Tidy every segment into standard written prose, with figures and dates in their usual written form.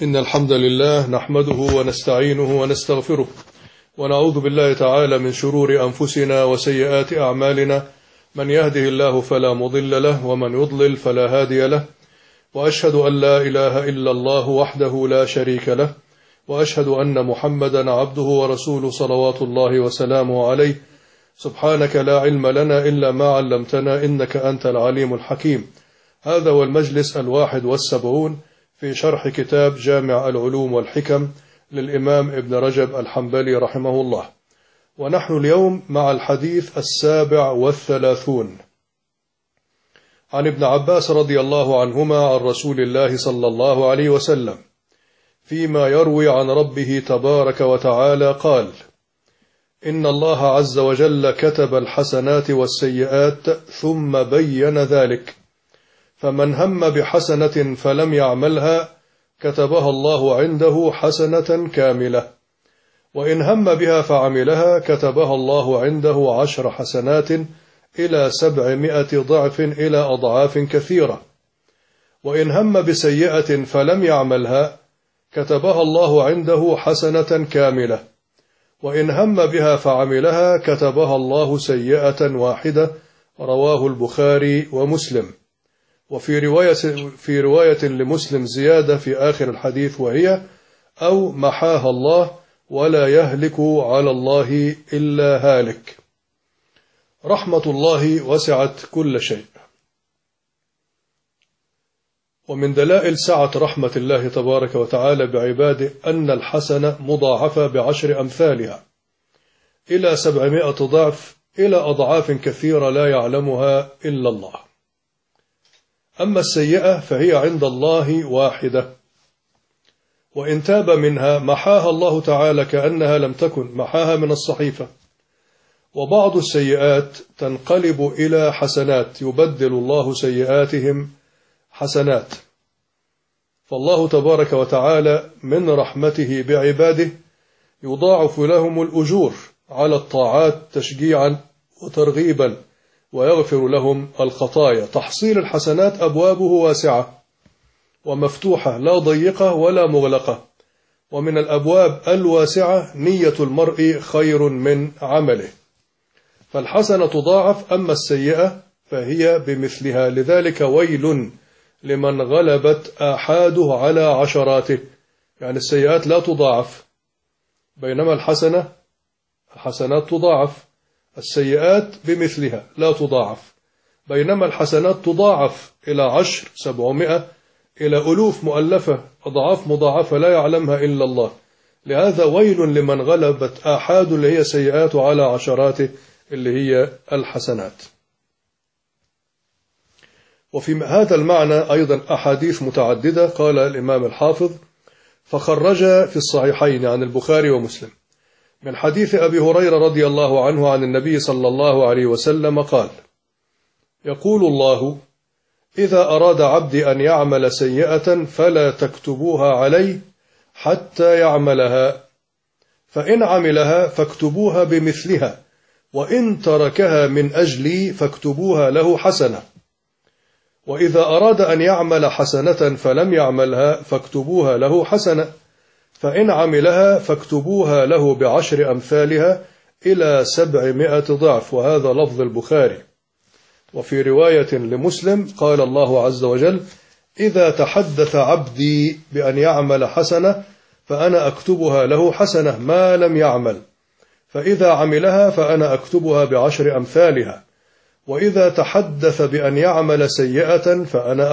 إن الحمد لله نحمده ونستعينه ونستغفره ونعوذ بالله تعالى من شرور أنفسنا وسيئات أعمالنا، من يهده الله فلا مضل له ومن يضلل فلا هادي له، وأشهد أن لا إله إلا الله وحده لا شريك له، وأشهد أن محمدا عبده ورسوله صلوات الله وسلامه عليه. سبحانك لا علم لنا إلا ما علمتنا إنك أنت العليم الحكيم. هذا هو المجلس 71 في شرح كتاب جامع العلوم والحكم للإمام ابن رجب الحنبلي رحمه الله، ونحن اليوم مع الحديث 37 عن ابن عباس رضي الله عنهما عن رسول الله صلى الله عليه وسلم فيما يروي عن ربه تبارك وتعالى قال: إن الله عز وجل كتب الحسنات والسيئات ثم بين ذلك، فمن هم بحسنة فلم يعملها كتبها الله عنده حسنة كاملة، وإن هم بها فعملها كتبها الله عنده 10 حسنات إلى 700 ضعف إلى أضعاف كثيرة، وإن هم بسيئة فلم يعملها كتبها الله عنده حسنة كاملة، وإن هم بها فعملها كتبها الله سيئة واحدة. رواه البخاري ومسلم. وفي رواية لمسلم زيادة في آخر الحديث، وهي: أو محاها الله ولا يهلك على الله إلا هالك. رحمة الله وسعت كل شيء، ومن دلائل سعة رحمة الله تبارك وتعالى بعباده أن الحسنة مضاعفة ب10 أمثالها إلى 700 ضعف إلى أضعاف كثيرة لا يعلمها إلا الله. أما السيئة فهي عند الله واحدة، وإن تاب منها محاها الله تعالى كأنها لم تكن، محاها من الصحيفة. وبعض السيئات تنقلب إلى حسنات، يبدل الله سيئاتهم حسنات. فالله تبارك وتعالى من رحمته بعباده يضاعف لهم الأجور على الطاعات تشجيعا وترغيبا، ويغفر لهم الخطايا. تحصيل الحسنات أبوابه واسعة ومفتوحة، لا ضيقة ولا مغلقة. ومن الأبواب الواسعة نية المرء خير من عمله، فالحسنة تضاعف. أما السيئة فهي بمثلها، لذلك ويل لمن غلبت آحاده على عشراته. يعني السيئات لا تضاعف، بينما الحسنات تضاعف. السيئات بمثلها لا تضاعف، بينما الحسنات تضاعف إلى 10 700 إلى ألوف مؤلفة، أضعاف مضاعفة لا يعلمها إلا الله. لهذا ويل لمن غلبت آحاد اللي هي سيئات على عشراته اللي هي الحسنات. وفي هذا المعنى أيضا أحاديث متعددة. قال الإمام الحافظ: فخرج في الصحيحين عن البخاري ومسلم من حديث أبي هريرة رضي الله عنه عن النبي صلى الله عليه وسلم قال: يقول الله: إذا أراد عبدي أن يعمل سيئة فلا تكتبوها عليه حتى يعملها، فإن عملها فاكتبوها بمثلها، وإن تركها من أجلي فاكتبوها له حسنة. وإذا أراد أن يعمل حسنة فلم يعملها فاكتبوها له حسنة، فإن عملها فاكتبوها له ب10 أمثالها إلى 700 ضعف. وهذا لفظ البخاري. وفي رواية لمسلم قال الله عز وجل: إذا تحدث عبدي بأن يعمل حسنة فأنا أكتبها له حسنة ما لم يعمل، فإذا عملها فأنا أكتبها ب10 أمثالها، وإذا تحدث بأن يعمل سيئة فأنا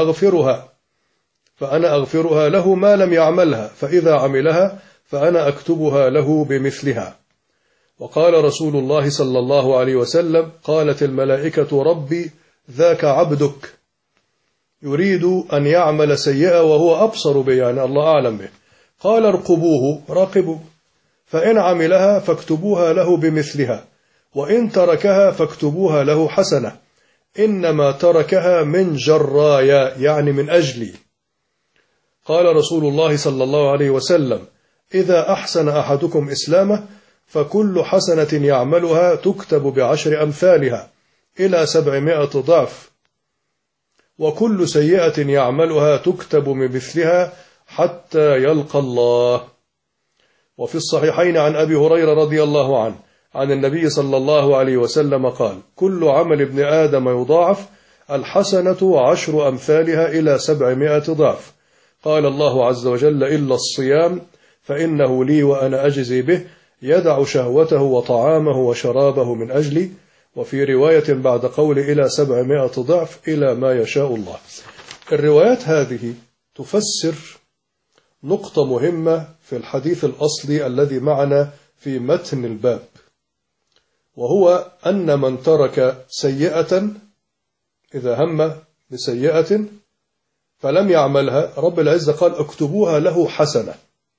أغفرها له ما لم يعملها، فإذا عملها فأنا أكتبها له بمثلها. وقال رسول الله صلى الله عليه وسلم: قالت الملائكة: ربي ذاك عبدك يريد أن يعمل سيئة وهو أبصر به، يعني الله أعلم به. قال: ارقبوه، راقبوا، فإن عملها فاكتبوها له بمثلها، وإن تركها فاكتبوها له حسنة، إنما تركها من جرايا، يعني من أجلي. قال رسول الله صلى الله عليه وسلم: إذا أحسن أحدكم إسلامه فكل حسنة يعملها تكتب ب10 أمثالها إلى 700 ضعف، وكل سيئة يعملها تكتب بمثلها حتى يلقى الله. وفي الصحيحين عن أبي هريرة رضي الله عنه عن النبي صلى الله عليه وسلم قال: كل عمل ابن آدم يضاعف، الحسنة 10 أمثالها إلى 700 ضعف. قال الله عز وجل: إلا الصيام فإنه لي وأنا أجزي به، يدع شهوته وطعامه وشرابه من أجلي. وفي رواية بعد قول إلى 700 ضعف إلى ما يشاء الله. الروايات هذه تفسر نقطة مهمة في الحديث الأصلي الذي معنا في متن الباب، وهو أن من ترك سيئة، إذا هم بسيئة فلم يعملها، رب العزة قال: اكتبوها له حسنة.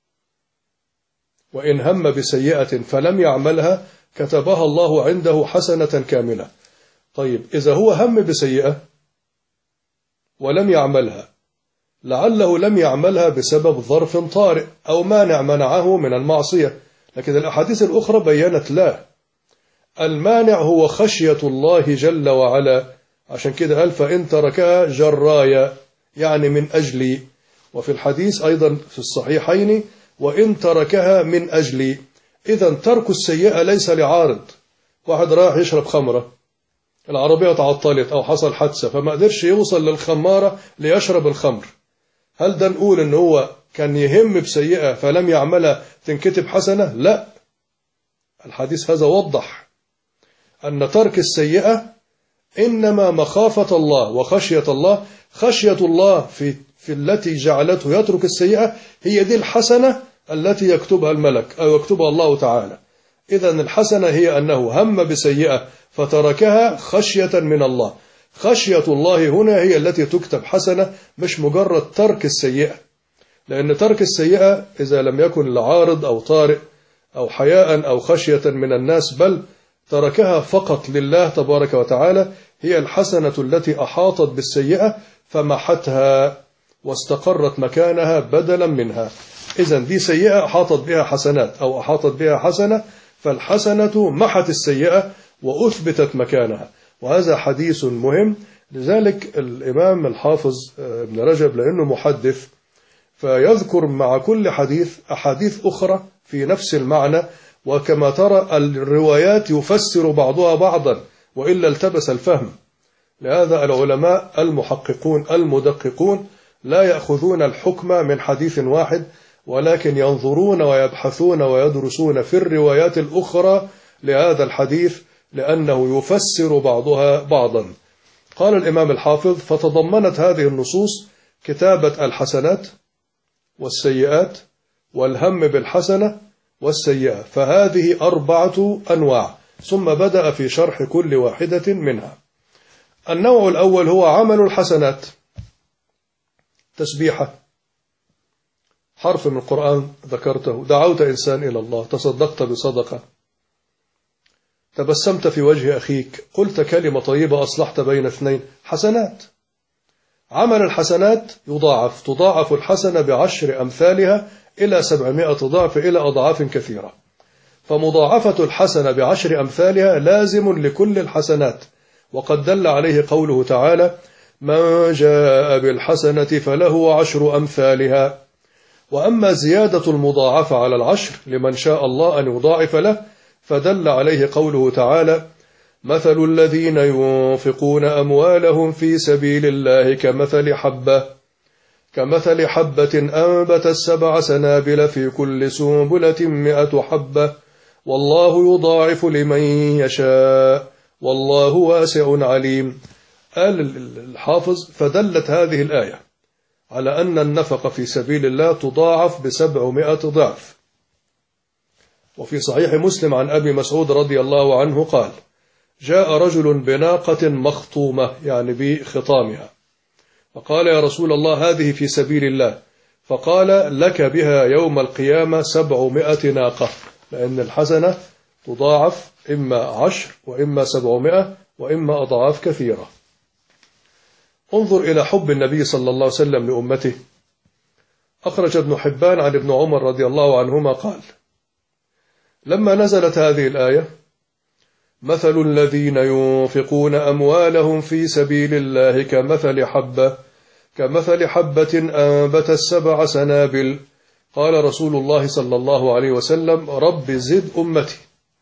وإن هم بسيئة فلم يعملها كتبها الله عنده حسنة كاملة. طيب، إذا هو هم بسيئة ولم يعملها، لعله لم يعملها بسبب ظرف طارئ أو مانع منعه من المعصية، لكن الأحاديث الأخرى بيّنت لا، المانع هو خشية الله جل وعلا. عشان كده قال: فإن تركها جرايا، يعني من أجلي. وفي الحديث أيضا في الصحيحين: وإن تركها من أجلي. إذا ترك السيئة ليس لعارض. واحد راح يشرب خمرة، العربية تعطلت أو حصل حادثة فما قدرش يوصل للخمارة ليشرب الخمر، هل ده نقول إن هو كان يهم بسيئة فلم يعملها تنكتب حسنة؟ لا، الحديث هذا وضح أن ترك السيئة إنما مخافة الله وخشية الله. خشية الله في التي جعلته يترك السيئة هي دي الحسنة التي يكتبها الملك أو يكتبها الله تعالى. إذن الحسنة هي أنه هم بسيئة فتركها خشية من الله. خشية الله هنا هي التي تكتب حسنة، مش مجرد ترك السيئة، لأن ترك السيئة إذا لم يكن لعارض أو طارئ أو حياء أو خشية من الناس، بل تركها فقط لله تبارك وتعالى، هي الحسنة التي أحاطت بالسيئة فمحتها واستقرت مكانها بدلا منها. إذن دي سيئة أحاطت بها حسنات أو أحاطت بها حسنة، فالحسنة محت السيئة وأثبتت مكانها. وهذا حديث مهم. لذلك الإمام الحافظ ابن رجب لأنه محدث فيذكر مع كل حديث أحاديث أخرى في نفس المعنى، وكما ترى الروايات يفسر بعضها بعضا وإلا التبس الفهم. لهذا العلماء المحققون المدققون لا يأخذون الحكم من حديث واحد، ولكن ينظرون ويبحثون ويدرسون في الروايات الأخرى لهذا الحديث لأنه يفسر بعضها بعضا. قال الإمام الحافظ: فتضمنت هذه النصوص كتابة الحسنات والسيئات والهم بالحسنة والسيئة، فهذه 4 أنواع. ثم بدأ في شرح كل واحدة منها. النوع الأول هو عمل الحسنات: تسبيحة، حرف من القرآن ذكرته، دعوت إنسان إلى الله، تصدقت بصدقة، تبسمت في وجه أخيك، قلت كلمة طيبة، أصلحت بين اثنين، حسنات. عمل الحسنات يضاعف، تضاعف الحسنة ب10 أمثالها إلى 700 ضعف إلى أضعاف كثيرة. فمضاعفة الحسنة ب10 أمثالها لازم لكل الحسنات، وقد دل عليه قوله تعالى: من جاء بالحسنة فله 10 أمثالها. وأما زيادة المضاعفة على 10 لمن شاء الله أن يضاعف له، فدل عليه قوله تعالى: مثل الذين ينفقون أموالهم في سبيل الله كمثل حبة أنبتت 7 سنابل في كل سنبلة 100 حبة والله يضاعف لمن يشاء والله واسع عليم. قال الحافظ: فدلت هذه الآية على أن النفقة في سبيل الله تضاعف ب700 ضعف. وفي صحيح مسلم عن أبي مسعود رضي الله عنه قال: جاء رجل بناقة مخطومة، يعني بخطامها، فقال: يا رسول الله، هذه في سبيل الله. فقال: لك بها يوم القيامة 700 ناقة، لأن الحسنة تضاعف إما 10 وإما 700 وإما أضعاف كثيرة. انظر إلى حب النبي صلى الله عليه وسلم لأمته. أخرج ابن حبان عن ابن عمر رضي الله عنهما قال: لما نزلت هذه الآية: مثل الذين ينفقون أموالهم في سبيل الله كمثل حبة كمثل حبة أنبتت 7 سنابل. قال رسول الله صلى الله عليه وسلم: رب زد أمتي.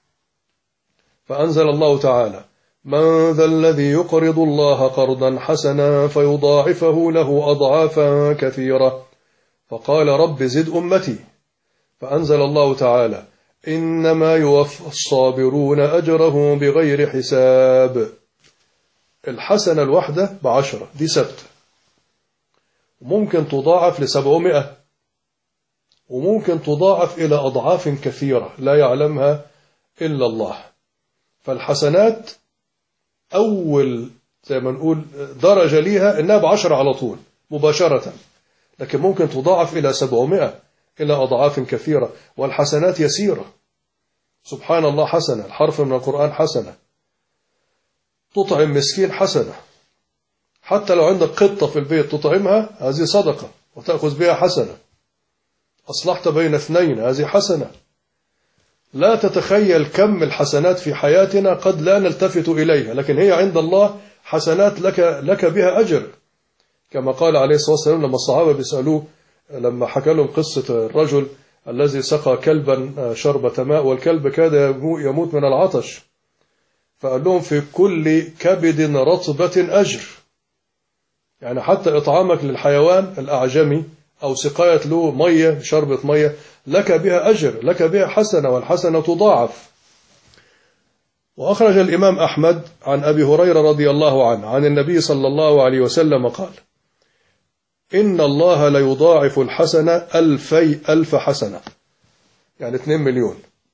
فأنزل الله تعالى: من ذا الذي يقرض الله قرضا حسنا فيضاعفه له أضعافا كثيرة. فقال: رب زد أمتي. فأنزل الله تعالى: إنما يوفى الصابرون أجرهم بغير حساب. الحسنة الواحدة ب10، دي ثابتة، ممكن تضاعف ل700، وممكن تضاعف إلى أضعاف كثيرة لا يعلمها إلا الله. فالحسنات أول زي ما نقول درجة ليها إنها ب10 على طول مباشرة، لكن ممكن تضاعف إلى 700 إلى أضعاف كثيرة، والحسنات يسيرة. سبحان الله، حسنة، الحرف من القرآن حسنة، تطعم مسكين حسنة، حتى لو عندك قطة في البيت تطعمها هذه صدقة وتأخذ بها حسنة. أصلحت بين 2 هذه حسنة. لا تتخيل كم الحسنات في حياتنا قد لا نلتفت إليها، لكن هي عند الله حسنات لك بها أجر. كما قال عليه الصلاة والسلام لما الصحابة بيسألوه، لما حكى لهم قصة الرجل الذي سقى كلبا شربة ماء والكلب كاد يموت من العطش، فقال لهم: في كل كبد رطبة أجر. يعني حتى إطعامك للحيوان الأعجمي أو سقاية له مية، شربة مية، لك بها أجر، لك بها حسنة، والحسنة تضاعف. وأخرج الإمام أحمد عن أبي هريرة رضي الله عنه عن النبي صلى الله عليه وسلم قال: إن الله ليضاعف الحسنة 2000 حسنة، يعني 2 مليون.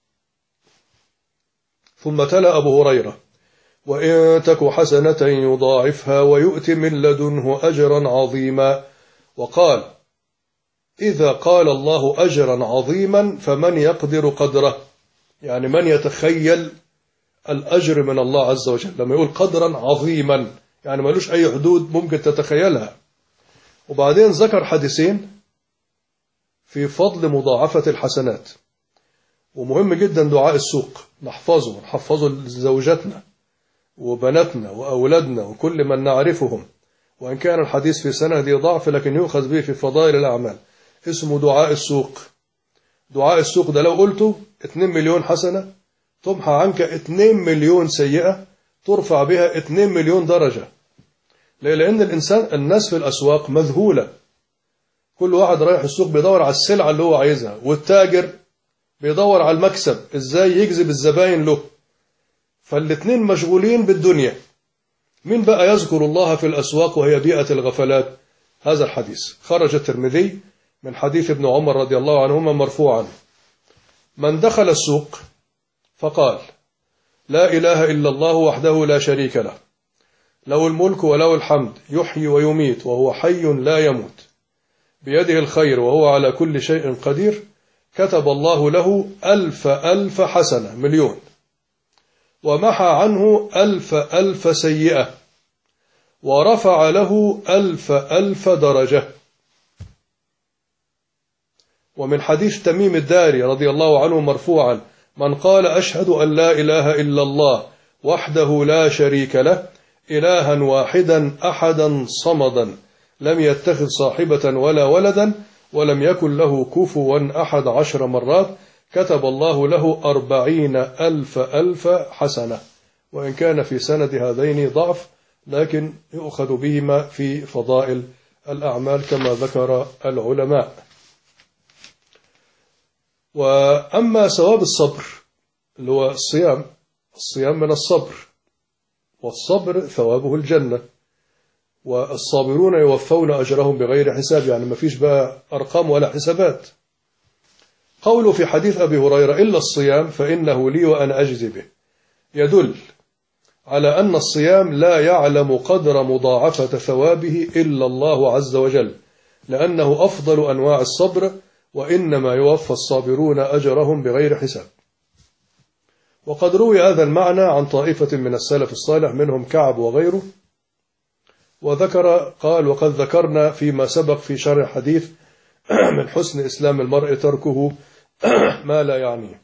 ثم تلا أبو هريرة: وإن تك حسنة يضاعفها ويؤتي من لدنه أجرا عظيما. وقال: إذا قال الله أجرا عظيما فمن يقدر قدره، يعني من يتخيل الأجر من الله عز وجل. لما يقول قدرا عظيما يعني ملوش أي حدود ممكن تتخيلها. وبعدين ذكر حديثين في فضل مضاعفة الحسنات. ومهم جدا دعاء السوق نحفظه لزوجاتنا وبناتنا وأولادنا وكل من نعرفهم، وإن كان الحديث في سنده ضعف لكن يؤخذ به في فضائل الأعمال. اسمه دعاء السوق. دعاء السوق ده لو قلته 2 مليون حسنة تمحى عنك 2 مليون سيئة، ترفع بها 2 مليون درجة. لأن الناس في الأسواق مذهولة، كل واحد رايح السوق بيدور على السلعة اللي هو عايزها، والتاجر بيدور على المكسب ازاي يجذب الزباين له. فالاتنين مشغولين بالدنيا. مين بقى يذكر الله في الأسواق وهي بيئة الغفلات؟ هذا الحديث خرج الترمذي من حديث ابن عمر رضي الله عنهما مرفوعا: من دخل السوق فقال: لا إله إلا الله وحده لا شريك له، له الملك وله الحمد، يحيي ويميت وهو حي لا يموت، بيده الخير وهو على كل شيء قدير، كتب الله له 1000 حسنة، مليون، ومحى عنه 1000 سيئة، ورفع له 1000 درجة. ومن حديث تميم الداري رضي الله عنه مرفوعا: من قال: أشهد أن لا إله إلا الله وحده لا شريك له، إلها واحدا أحدا صمدا، لم يتخذ صاحبة ولا ولدا، ولم يكن له كفوا أحد 10 مرات، كتب الله له 40,000 حسنة. وإن كان في سند هذين ضعف لكن يؤخذ بهما في فضائل الأعمال كما ذكر العلماء. وأما ثواب الصبر اللي هو الصيام من الصبر، والصبر ثوابه الجنة، والصابرون يوفون أجرهم بغير حساب، يعني ما فيش بقى أرقام ولا حسابات. قوله في حديث أبي هريرة: إلا الصيام فإنه لي وأنا أجزي به، يدل على أن الصيام لا يعلم قدر مضاعفة ثوابه إلا الله عز وجل، لأنه أفضل أنواع الصبر، وإنما يوفى الصابرون أجرهم بغير حساب. وقد روي هذا المعنى عن طائفة من السلف الصالح منهم كعب وغيره. قال: وقد ذكرنا فيما سبق في شرح حديث من حسن إسلام المرء تركه ما لا يعنيه،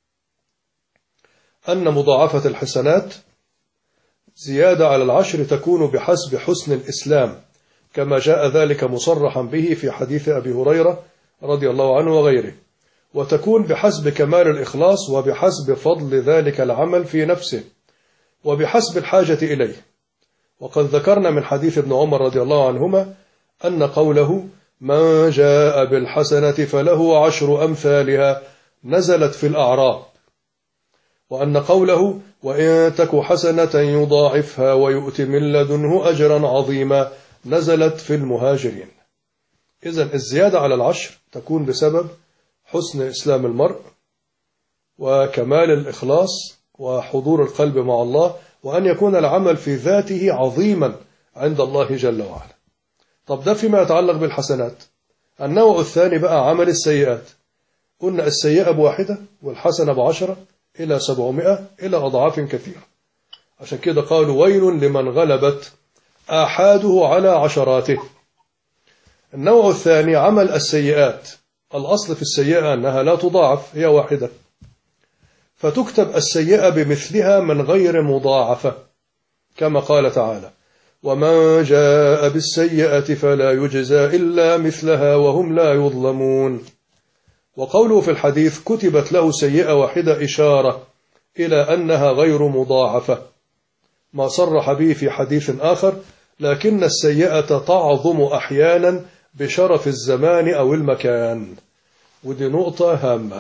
أن مضاعفة الحسنات زيادة على 10 تكون بحسب حسن الإسلام كما جاء ذلك مصرحا به في حديث أبي هريرة رضي الله عنه وغيره، وتكون بحسب كمال الإخلاص وبحسب فضل ذلك العمل في نفسه وبحسب الحاجة إليه. وقد ذكرنا من حديث ابن عمر رضي الله عنهما أن قوله من جاء بالحسنة فله 10 أمثالها نزلت في الأعراب، وأن قوله وإن تك حسنة يضاعفها ويؤت من لدنه أجرا عظيما نزلت في المهاجرين. إذن الزيادة على 10 تكون بسبب حسن إسلام المرء وكمال الإخلاص وحضور القلب مع الله، وأن يكون العمل في ذاته عظيما عند الله جل وعلا. طب ده فيما يتعلق بالحسنات. النوع الثاني بقى عمل السيئات. قلنا السيئة ب1 والحسنة ب10 إلى 700 إلى أضعاف كثيرة. عشان كده قالوا ويل لمن غلبت آحاده على عشراته. النوع الثاني عمل السيئات. الأصل في السيئة أنها لا تضاعف، هي 1، فتكتب السيئة بمثلها من غير مضاعفة، كما قال تعالى ومن جاء بالسيئة فلا يجزى إلا مثلها وهم لا يظلمون. وقوله في الحديث كتبت له سيئة 1 إشارة إلى أنها غير مضاعفة، ما صرح به في حديث آخر لكن السيئة تعظم أحيانا بشرف الزمان أو المكان. ودي نقطة هامة.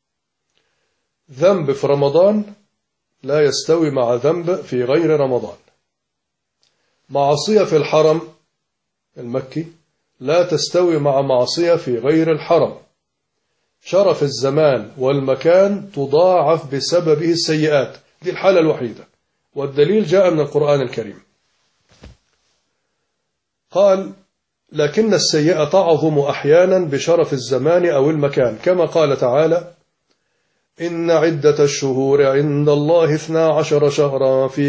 ذنب في رمضان لا يستوي مع ذنب في غير رمضان. معصية في الحرم المكي لا تستوي مع معصية في غير الحرم. شرف الزمان والمكان تضاعف بسببه السيئات، دي الحالة الوحيدة، والدليل جاء من القرآن الكريم. قال لكن السيئة تعظم أحيانا بشرف الزمان أو المكان، كما قال تعالى إن عدة الشهور عند الله 12 شهرا في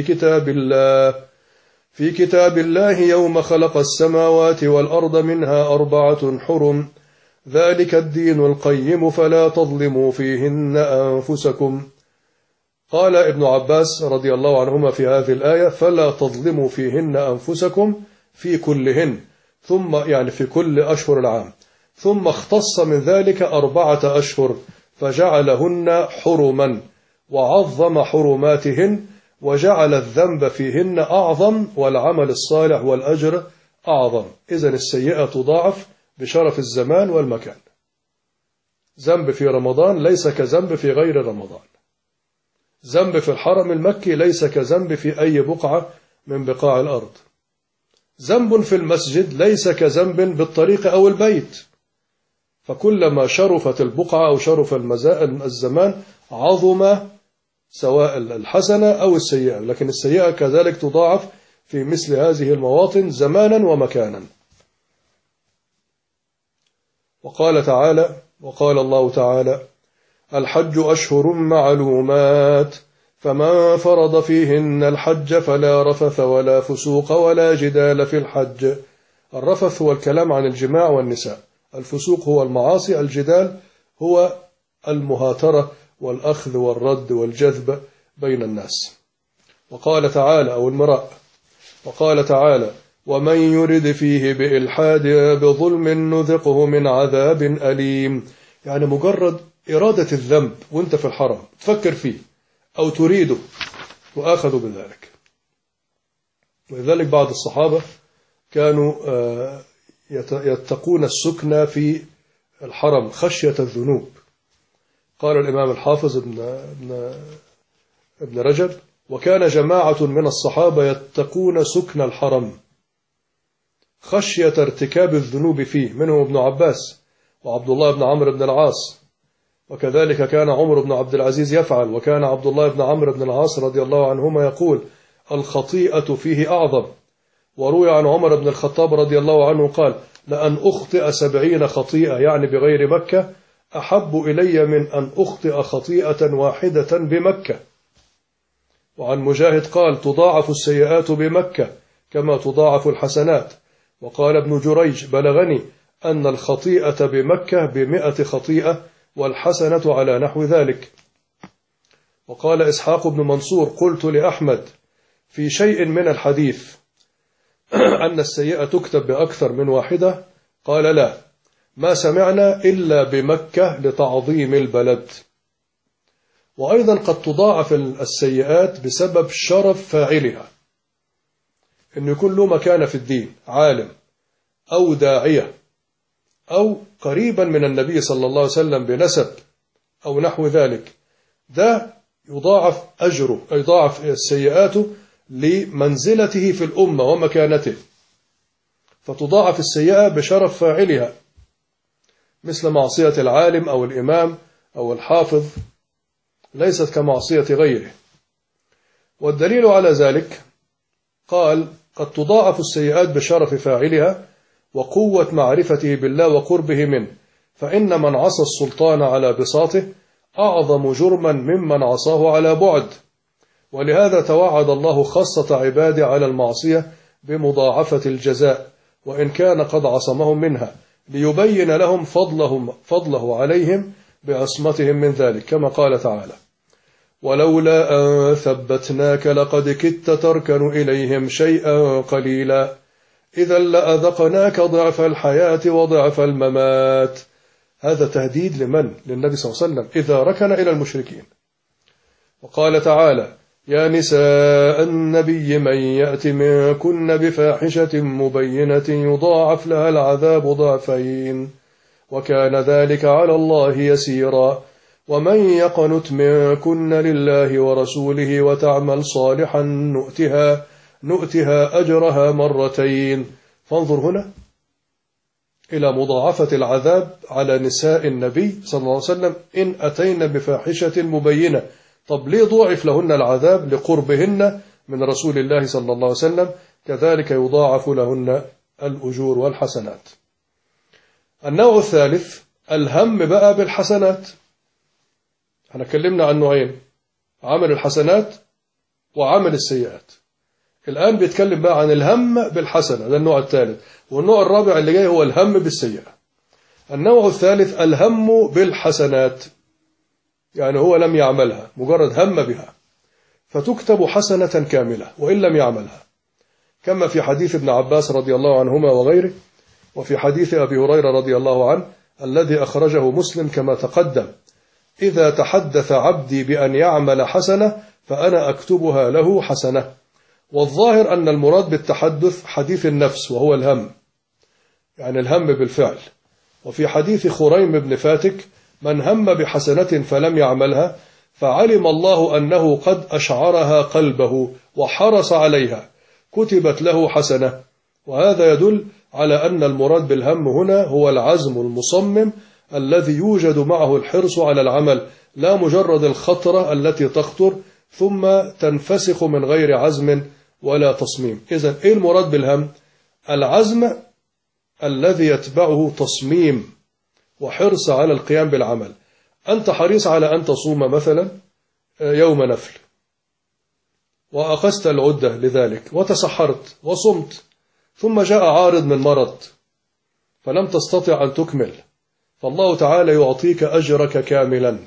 كتاب الله يوم خلق السماوات والأرض منها 4 حرم ذلك الدين القيم فلا تظلموا فيهن أنفسكم. قال ابن عباس رضي الله عنهما في هذه الآية فلا تظلموا فيهن أنفسكم في كلهن، ثم يعني في كل أشهر العام، ثم اختص من ذلك 4 أشهر فجعلهن حرما وعظم حرماتهن وجعل الذنب فيهن أعظم والعمل الصالح والأجر أعظم. إذن السيئة تضاعف بشرف الزمان والمكان. ذنب في رمضان ليس كذنب في غير رمضان. ذنب في الحرم المكي ليس كذنب في أي بقعة من بقاع الأرض. ذنب في المسجد ليس كذنب بالطريق أو البيت. فكلما شرفت البقعة أو شرف الزمان عظم سواء الحسنة أو السيئة، لكن السيئة كذلك تضاعف في مثل هذه المواطن زمانا ومكانا. وقال الله تعالى الحج أشهر معلومات فمن فرض فيهن الحج فلا رفث ولا فسوق ولا جدال في الحج. الرفث هو الكلام عن الجماع والنساء، الفسوق هو المعاصي، الجدال هو المهاترة والأخذ والرد والجذب بين الناس. وقال تعالى أو المراء وقال تعالى ومن يرد فيه بإلحاد بظلم نذقه من عذاب أليم. يعني مجرد إرادة الذنب وانت في الحرم تفكر فيه أو تريده تؤاخذ بذلك. ولذلك بعض الصحابة كانوا يتقون السكنى في الحرم خشية الذنوب. قال الإمام الحافظ ابن رجب وكان جماعة من الصحابة يتقون سكن الحرم خشية ارتكاب الذنوب فيه، منهم ابن عباس وعبد الله بن عمرو بن العاص، وكذلك كان عمر بن عبد العزيز يفعل، وكان عبد الله بن عمرو بن العاص رضي الله عنهما يقول الخطيئة فيه أعظم. وروي عن عمر بن الخطاب رضي الله عنه قال لأن أخطئ 70 خطيئة يعني بغير مكة أحب إلي من أن أخطئ خطيئة واحدة بمكة. وعن مجاهد قال تضاعف السيئات بمكة كما تضاعف الحسنات. وقال ابن جريج بلغني أن الخطيئة بمكة ب100 خطيئة والحسنة على نحو ذلك. وقال إسحاق بن منصور قلت لأحمد في شيء من الحديث أن السيئة تكتب بأكثر من واحدة؟ قال لا، ما سمعنا إلا بمكة لتعظيم البلد. وأيضا قد تضاعف السيئات بسبب شرف فاعلها، أن يكون له مكانة في الدين، عالم أو داعية أو قريبا من النبي صلى الله عليه وسلم بنسب أو نحو ذلك، ده يضاعف أجره، يضاعف سيئاته لمنزلته في الأمة ومكانته، فتضاعف السيئة بشرف فاعلها، مثل معصية العالم أو الإمام أو الحافظ، ليست كمعصية غيره. والدليل على ذلك قال قد تضاعف السيئات بشرف فاعلها وقوة معرفته بالله وقربه منه، فإن من عصى السلطان على بساطه أعظم جرما ممن عصاه على بعد، ولهذا توعد الله خاصة عباده على المعصية بمضاعفة الجزاء وإن كان قد عصمهم منها، ليبين لهم فضله عليهم بعصمتهم من ذلك، كما قال تعالى: ولولا أن ثبتناك لقد كدت تركن إليهم شيئا قليلا إذا لأذقناك ضعف الحياة وضعف الممات. هذا تهديد لمن؟ للنبي صلى الله عليه وسلم إذا ركن إلى المشركين. وقال تعالى: يا نساء النبي من يأت منكن بفاحشة مبينة يضاعف لها العذاب ضعفين وكان ذلك على الله يسيرا ومن يقنت منكن لله ورسوله وتعمل صالحا نؤتها أجرها مرتين. فانظر هنا إلى مضاعفة العذاب على نساء النبي صلى الله عليه وسلم إن أتين بفاحشة مبينة. طب ليه ضعف لهن العذاب؟ لقربهن من رسول الله صلى الله عليه وسلم، كذلك يضاعف لهن الأجور والحسنات. النوع الثالث الهم بقى بالحسنات. احنا اتكلمنا عن نوعين: عمل الحسنات وعمل السيئات. الآن بيتكلم بقى عن الهم بالحسنة، ده النوع الثالث. والنوع الرابع اللي جاي هو الهم بالسيئة. النوع الثالث الهم بالحسنات، يعني هو لم يعملها، مجرد هم بها فتكتب حسنة كاملة وإن لم يعملها، كما في حديث ابن عباس رضي الله عنهما وغيره، وفي حديث أبي هريرة رضي الله عنه الذي أخرجه مسلم كما تقدم: إذا تحدث عبدي بأن يعمل حسنة فأنا أكتبها له حسنة. والظاهر أن المراد بالتحدث حديث النفس وهو الهم، يعني الهم بالفعل. وفي حديث خريم بن فاتك: من هم بحسنة فلم يعملها فعلم الله أنه قد أشعرها قلبه وحرص عليها كتبت له حسنة. وهذا يدل على أن المراد بالهم هنا هو العزم المصمم الذي يوجد معه الحرص على العمل، لا مجرد الخطرة التي تخطر ثم تنفسخ من غير عزم ولا تصميم. إذن إيه المراد بالهم؟ العزم الذي يتبعه تصميم وحرص على القيام بالعمل. أنت حريص على أن تصوم مثلا يوم نفل، وأخذت العدة لذلك وتسحرت وصمت، ثم جاء عارض من مرض فلم تستطع أن تكمل، فالله تعالى يعطيك أجرك كاملا.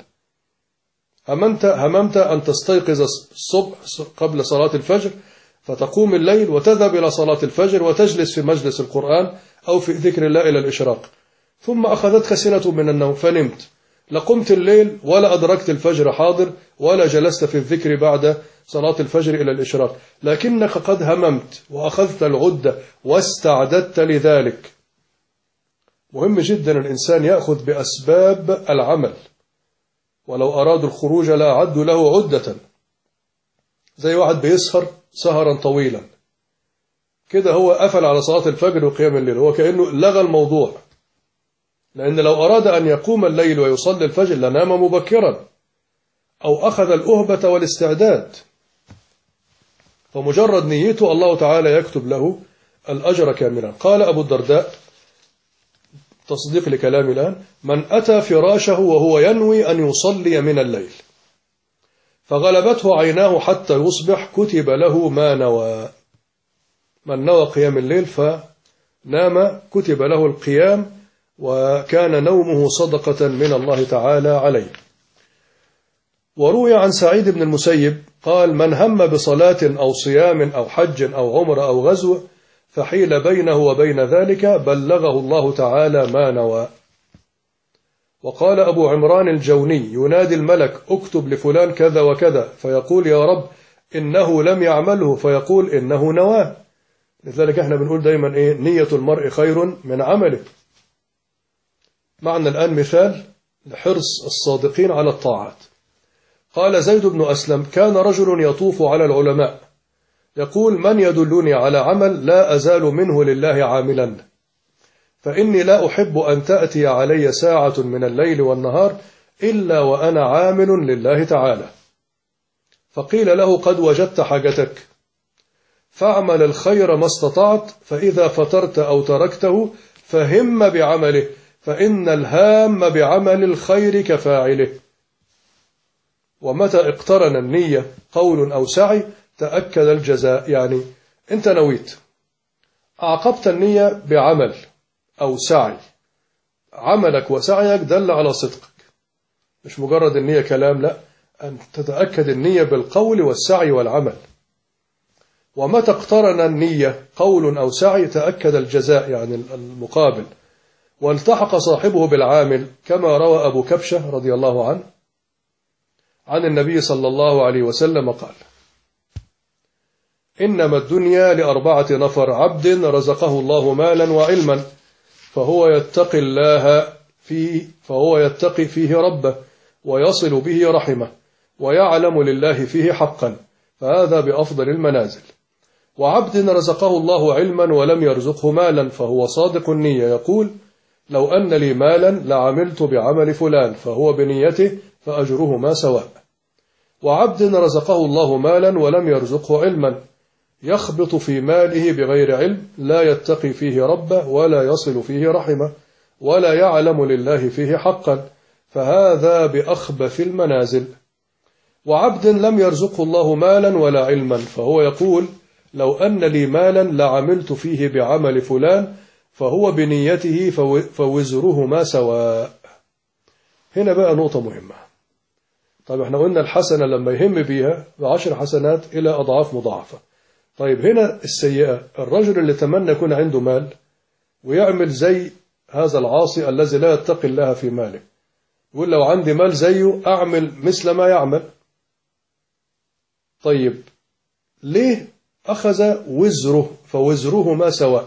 هممت أن تستيقظ الصبح قبل صلاة الفجر فتقوم الليل وتذهب إلى صلاة الفجر وتجلس في مجلس القرآن أو في ذكر الله إلى الإشراق، ثم أخذتك سنة من النوم فنمت، لقمت الليل ولا أدركت الفجر حاضر ولا جلست في الذكر بعد صلاة الفجر إلى الإشراق، لكنك قد هممت وأخذت العدة واستعددت لذلك. مهم جدا الإنسان يأخذ بأسباب العمل، ولو أرادوا الخروج لا أعدوا له عدة. زي واحد بيسهر سهرا طويلا كده، هو قفل على صلاة الفجر وقيام الليل، هو كأنه لغى الموضوع، لأن لو أراد أن يقوم الليل ويصلي الفجر لنام مبكرا أو أخذ الأهبة والاستعداد، فمجرد نيته الله تعالى يكتب له الأجر كاملا. قال أبو الدرداء تصديق لكلامي الآن: من أتى فراشه وهو ينوي أن يصلي من الليل فغلبته عيناه حتى يصبح كتب له ما نوى. من نوى قيام الليل فنام كتب له القيام، وكان نومه صدقة من الله تعالى عليه. وروي عن سعيد بن المسيب قال: من هم بصلاة أو صيام أو حج أو عمر أو غزو فحيل بينه وبين ذلك بلغه الله تعالى ما نوى. وقال أبو عمران الجوني: ينادي الملك: اكتب لفلان كذا وكذا، فيقول: يا رب إنه لم يعمله، فيقول: إنه نواه. لذلك احنا بنقول دايما نية المرء خير من عمله. معنا الآن مثال لحرص الصادقين على الطاعات. قال زيد بن أسلم: كان رجل يطوف على العلماء يقول: من يدلني على عمل لا أزال منه لله عاملا، فإني لا أحب أن تأتي علي ساعة من الليل والنهار إلا وأنا عامل لله تعالى. فقيل له: قد وجدت حاجتك، فاعمل الخير ما استطعت، فإذا فترت أو تركته فهم بعمله، فإن الهام بعمل الخير كفاعله. ومتى اقترن النية قول أو سعي تأكد الجزاء. يعني أنت نويت، أعقبت النية بعمل أو سعي، عملك وسعيك دل على صدقك، مش مجرد النية كلام، لا، أن تتأكد النية بالقول والسعي والعمل. ومتى اقترن النية قول أو سعي تأكد الجزاء، يعني المقابل، والتحق صاحبه بالعامل، كما روى أبو كبشة رضي الله عنه عن النبي صلى الله عليه وسلم قال: إنما الدنيا لأربعة نفر: عبد رزقه الله مالا وعلما فهو يتقي فيه ربه ويصل به رحمه ويعلم لله فيه حقا، فهذا بأفضل المنازل. وعبد رزقه الله علما ولم يرزقه مالا فهو صادق النية، يقول: لو أن لي مالا لعملت بعمل فلان، فهو بنيته فأجرهما سواء. وعبد رزقه الله مالا ولم يرزقه علما، يخبط في ماله بغير علم، لا يتقي فيه ربه ولا يصل فيه رحمه ولا يعلم لله فيه حقا، فهذا بأخبث المنازل. وعبد لم يرزقه الله مالا ولا علما، فهو يقول: لو أن لي مالا لعملت فيه بعمل فلان، فهو بنيته فوزرهما سواء. هنا بقى نقطة مهمة. طيب احنا قلنا الحسنة لما يهم بيها ب10 حسنات إلى أضعاف مضاعفة. طيب هنا السيئة، الرجل اللي تمنى يكون عنده مال ويعمل زي هذا العاصي الذي لا يتقي الله في ماله، يقول: لو عندي مال زيه أعمل مثل ما يعمل. طيب ليه أخذ وزره فوزرهما سواء،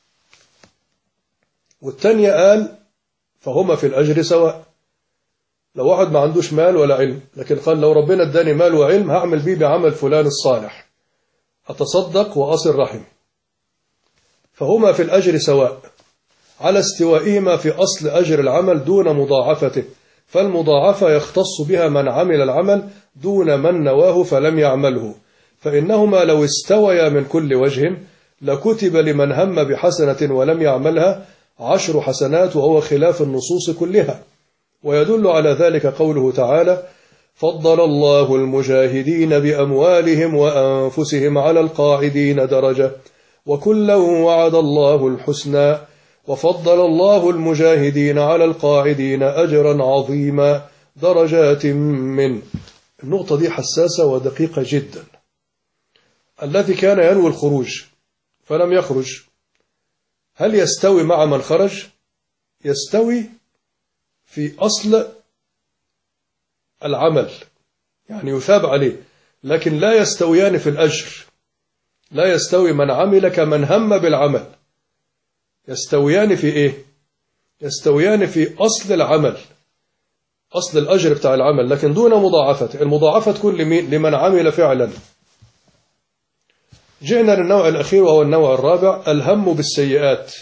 والتانية قال فهما في الأجر سواء؟ لو واحد ما عندوش مال ولا علم، لكن قال: لو ربنا اداني مال وعلم هعمل بيه بعمل فلان الصالح، أتصدق وأصل رحمي، فهما في الأجر سواء، على استوائهما في أصل أجر العمل دون مضاعفته، فالمضاعفة يختص بها من عمل العمل دون من نواه فلم يعمله، فإنهما لو استويا من كل وجه لكتب لمن هم بحسنة ولم يعملها 10 حسنات، وهو خلاف النصوص كلها. ويدل على ذلك قوله تعالى: فضل الله المجاهدين بأموالهم وأنفسهم على القاعدين درجة وكلا وعد الله الحسنى وفضل الله المجاهدين على القاعدين أجرا عظيما درجات منه. النقطة دي حساسة ودقيقة جدا. الذي كان ينوي الخروج فلم يخرج، هل يستوي مع من خرج؟ يستوي في أصل العمل، يعني يثاب عليه، لكن لا يستويان في الأجر. لا يستوي من عمل كمن هم بالعمل. يستويان في إيه؟ يستويان في أصل العمل، أصل الأجر بتاع العمل، لكن دون مضاعفة. المضاعفة تكون لمن عمل فعلا. جئنا للنوع الأخير وهو النوع الرابع: الهم بالسيئات.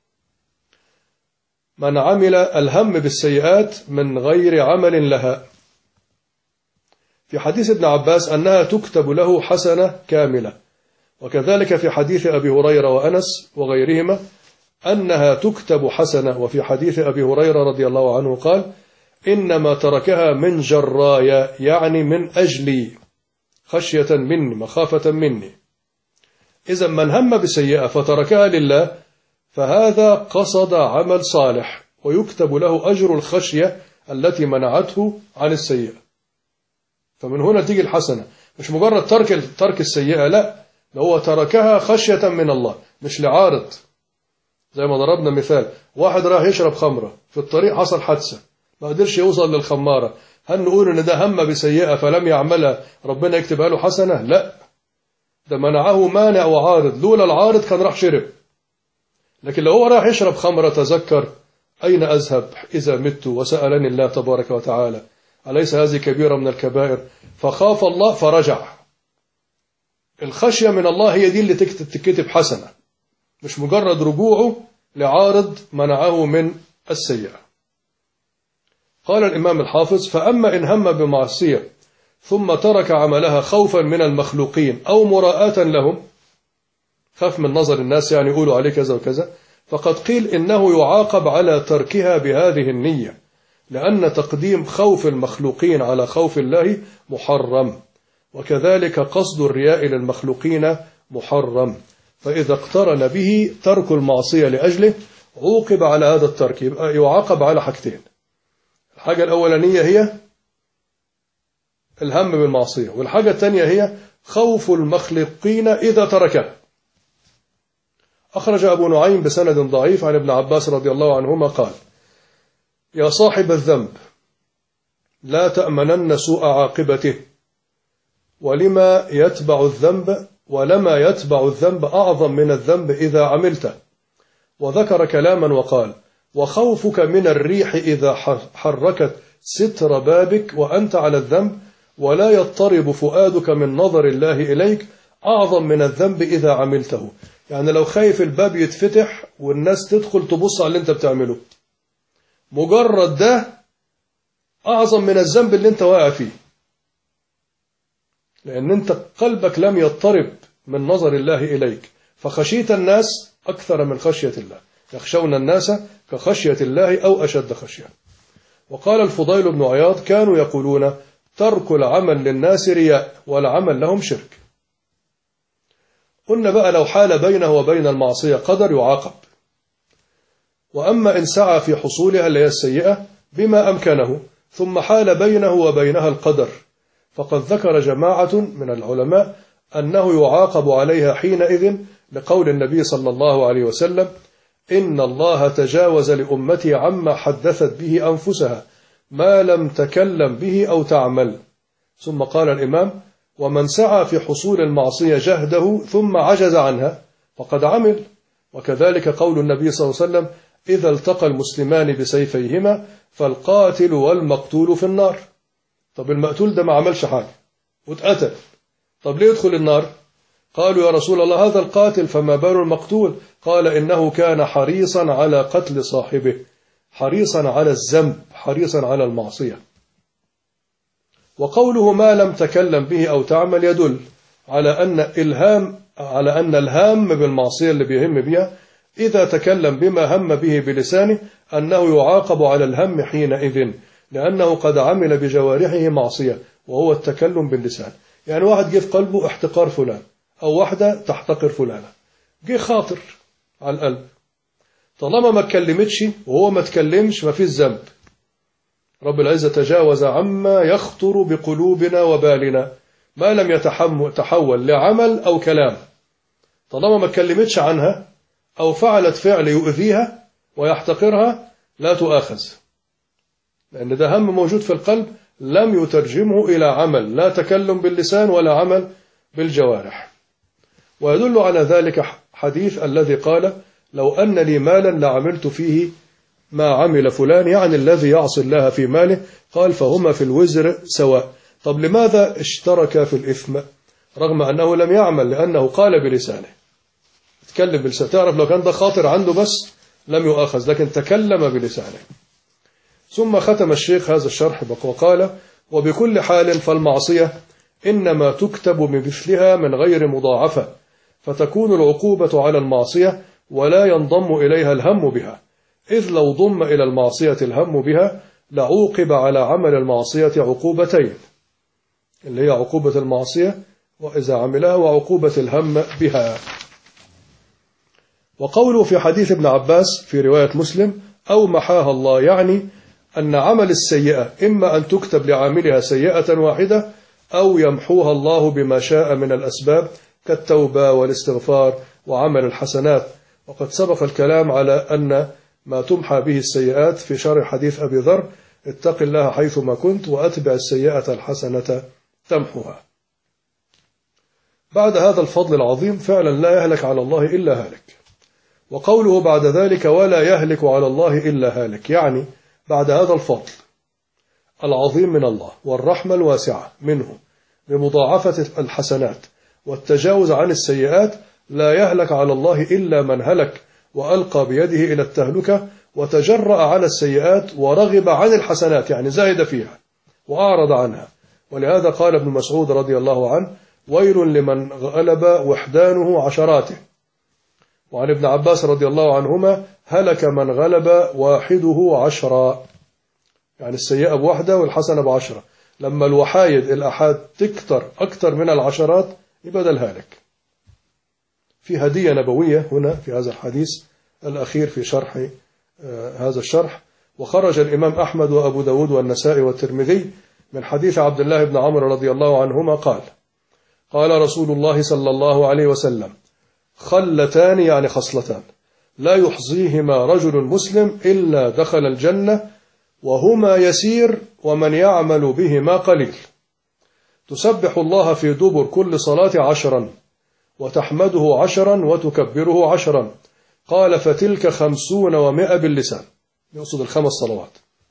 من عمل الهم بالسيئات من غير عمل لها. في حديث ابن عباس أنها تكتب له حسنة كاملة، وكذلك في حديث أبي هريرة وأنس وغيرهما أنها تكتب حسنة. وفي حديث أبي هريرة رضي الله عنه قال: إنما تركها من جرايا، يعني من أجلي، خشية مني، مخافة مني. إذا من هم بسيئة فتركها لله فهذا قصد عمل صالح، ويكتب له أجر الخشية التي منعته عن السيئة. فمن هنا تيجي الحسنة، مش مجرد ترك السيئة، لا، هو تركها خشية من الله، مش لعارض. زي ما ضربنا مثال، واحد راح يشرب خمرة، في الطريق حصل حادثة ما قدرش يوصل للخمارة، هل نقول ان ده هم بسيئة فلم يعملها ربنا يكتبها له حسنة؟ لا، ده منعه مانع وعارض، لولا العارض كان راح شرب. لكن لو هو راح يشرب خمرة تذكر أين أذهب إذا مت وسألني الله تبارك وتعالى أليس هذه كبيرة من الكبائر، فخاف الله فرجع. الخشية من الله هي دي اللي تكتب حسنة، مش مجرد رجوعه لعارض منعه من السيئة. قال الإمام الحافظ: فأما إن هم بمعصية ثم ترك عملها خوفا من المخلوقين أو مراءة لهم، خاف من نظر الناس يعني يقولوا عليه كذا وكذا، فقد قيل إنه يعاقب على تركها بهذه النية، لأن تقديم خوف المخلوقين على خوف الله محرم، وكذلك قصد الرياء للمخلوقين محرم، فإذا اقترن به ترك المعصية لأجله عوقب على هذا الترك. يبقى يعاقب على حاجتين: الحاجة الأولانية هي الهم بالمعصية، والحاجة الثانية هي خوف المخلوقين إذا تركه. أخرج أبو نعيم بسند ضعيف عن ابن عباس رضي الله عنهما قال: يا صاحب الذنب لا تأمنن سوء عاقبته، ولما يتبع الذنب أعظم من الذنب إذا عملته. وذكر كلاما وقال: وخوفك من الريح إذا حركت ستر بابك وأنت على الذنب ولا يضطرب فؤادك من نظر الله إليك أعظم من الذنب إذا عملته. يعني لو خايف الباب يتفتح والناس تدخل تبص على اللي انت بتعمله، مجرد ده أعظم من الذنب اللي انت واقع فيه، لأن انت قلبك لم يضطرب من نظر الله إليك، فخشيت الناس أكثر من خشية الله، يخشون الناس كخشية الله أو أشد خشية. وقال الفضيل بن عياض: كانوا يقولون ترك العمل للناس رياء والعمل لهم شرك. قلنا بقى لو حال بينه وبين المعصية قدر يعاقب، وأما إن سعى في حصولها اللي هي السيئة بما أمكنه ثم حال بينه وبينها القدر، فقد ذكر جماعة من العلماء أنه يعاقب عليها حينئذ، لقول النبي صلى الله عليه وسلم: إن الله تجاوز لأمتي عما حدثت به أنفسها ما لم تكلم به أو تعمل. ثم قال الإمام: ومن سعى في حصول المعصية جهده ثم عجز عنها فقد عمل. وكذلك قول النبي صلى الله عليه وسلم: إذا التقى المسلمان بسيفيهما فالقاتل والمقتول في النار. طب المقتول ده ما عملش حاجة واتقتل، طب ليه يدخل النار؟ قالوا: يا رسول الله هذا القاتل فما بال المقتول؟ قال: إنه كان حريصا على قتل صاحبه، حريصا على الذنب، حريصا على المعصية. وقوله ما لم تكلم به أو تعمل يدل على أن الهام بالمعصية اللي بيهم بها إذا تكلم بما هم به بلسانه أنه يعاقب على الهم حينئذ، لأنه قد عمل بجوارحه معصية وهو التكلم باللسان. يعني واحد جه في قلبه احتقار فلان، أو واحدة تحتقر فلانة، جه خاطر على القلب، طالما ما اتكلمتش وهو ما اتكلمش ما فيش ذنب. رب العزة تجاوز عما يخطر بقلوبنا وبالنا ما لم يتحول لعمل أو كلام، طالما ما اتكلمتش عنها أو فعلت فعل يؤذيها ويحتقرها لا تؤاخذ، لأن ده هم موجود في القلب لم يترجمه إلى عمل، لا تكلم باللسان ولا عمل بالجوارح. ويدل على ذلك حديث الذي قال: لو أن لي مالا لعملت فيه ما عمل فلان، يعني الذي يعصي الله في ماله، قال: فهما في الوزر سواء. طب لماذا اشترك في الإثم رغم أنه لم يعمل؟ لأنه قال بلسانه، تكلم بلسانه. تعرف لو كان ده خاطر عنده بس لم يؤاخذ، لكن تكلم بلسانه. ثم ختم الشيخ هذا الشرح وقال: وبكل حال فالمعصية إنما تكتب بمثلها من غير مضاعفة، فتكون العقوبة على المعصية ولا ينضم إليها الهم بها، إذ لو ضم إلى المعصية الهم بها لعوقب على عمل المعصية عقوبتين، اللي هي عقوبة المعصية وإذا عملها وعقوبة الهم بها. وقوله في حديث ابن عباس في رواية مسلم: أو محاها الله، يعني أن عمل السيئة إما أن تكتب لعاملها سيئة واحدة أو يمحوها الله بما شاء من الأسباب كالتوبة والاستغفار وعمل الحسنات. وقد سبق الكلام على أن ما تمحى به السيئات في شرح حديث أبي ذر: اتق الله حيثما كنت وأتبع السيئة الحسنة تمحها. بعد هذا الفضل العظيم فعلا لا يهلك على الله إلا هالك. وقوله بعد ذلك ولا يهلك على الله إلا هالك، يعني بعد هذا الفضل العظيم من الله والرحمة الواسعة منه بمضاعفة الحسنات والتجاوز عن السيئات، لا يهلك على الله إلا من هلك وألقى بيده إلى التهلكة وتجرأ على السيئات ورغب عن الحسنات، يعني زاهد فيها وأعرض عنها. ولهذا قال ابن مسعود رضي الله عنه: ويل لمن غلب وحدانه عشراته. وعن ابن عباس رضي الله عنهما: هلك من غلب واحده عشرا، يعني السيئة بوحدة والحسنة بعشرة. لما الوحايد الأحاد تكتر أكثر من العشرات يبقى ده الهالك. في هدية نبوية هنا في هذا الحديث الأخير في شرح هذا الشرح. وخرج الإمام أحمد وأبو داود والنسائي والترمذي من حديث عبد الله بن عمرو رضي الله عنهما قال: قال رسول الله صلى الله عليه وسلم: خلتان، يعني خصلتان، لا يحظيهما رجل مسلم إلا دخل الجنة، وهما يسير ومن يعمل بهما قليل: تسبح الله في دبر كل صلاة 10، وتحمده 10، وتكبره 10. قال: فتلك 50 و100 باللسان، يقصد الخمس صلوات،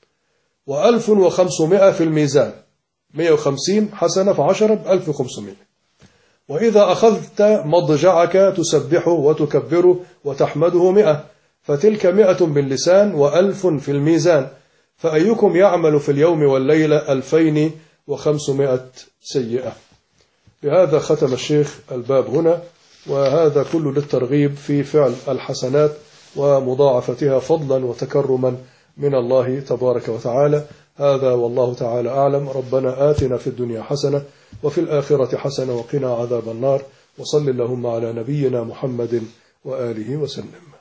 و1500 في الميزان، 150 حسنة في 10 ب1500. وإذا أخذت مضجعك تسبحه وتكبره وتحمده 100، فتلك 100 باللسان و1000 في الميزان. فأيكم يعمل في اليوم والليلة 2500 سيئة. بهذا ختم الشيخ الباب هنا، وهذا كله للترغيب في فعل الحسنات ومضاعفتها فضلا وتكرما من الله تبارك وتعالى. هذا والله تعالى أعلم. ربنا آتنا في الدنيا حسنة وفي الآخرة حسنة وقنا عذاب النار. وصل اللهم على نبينا محمد وآله وسلم.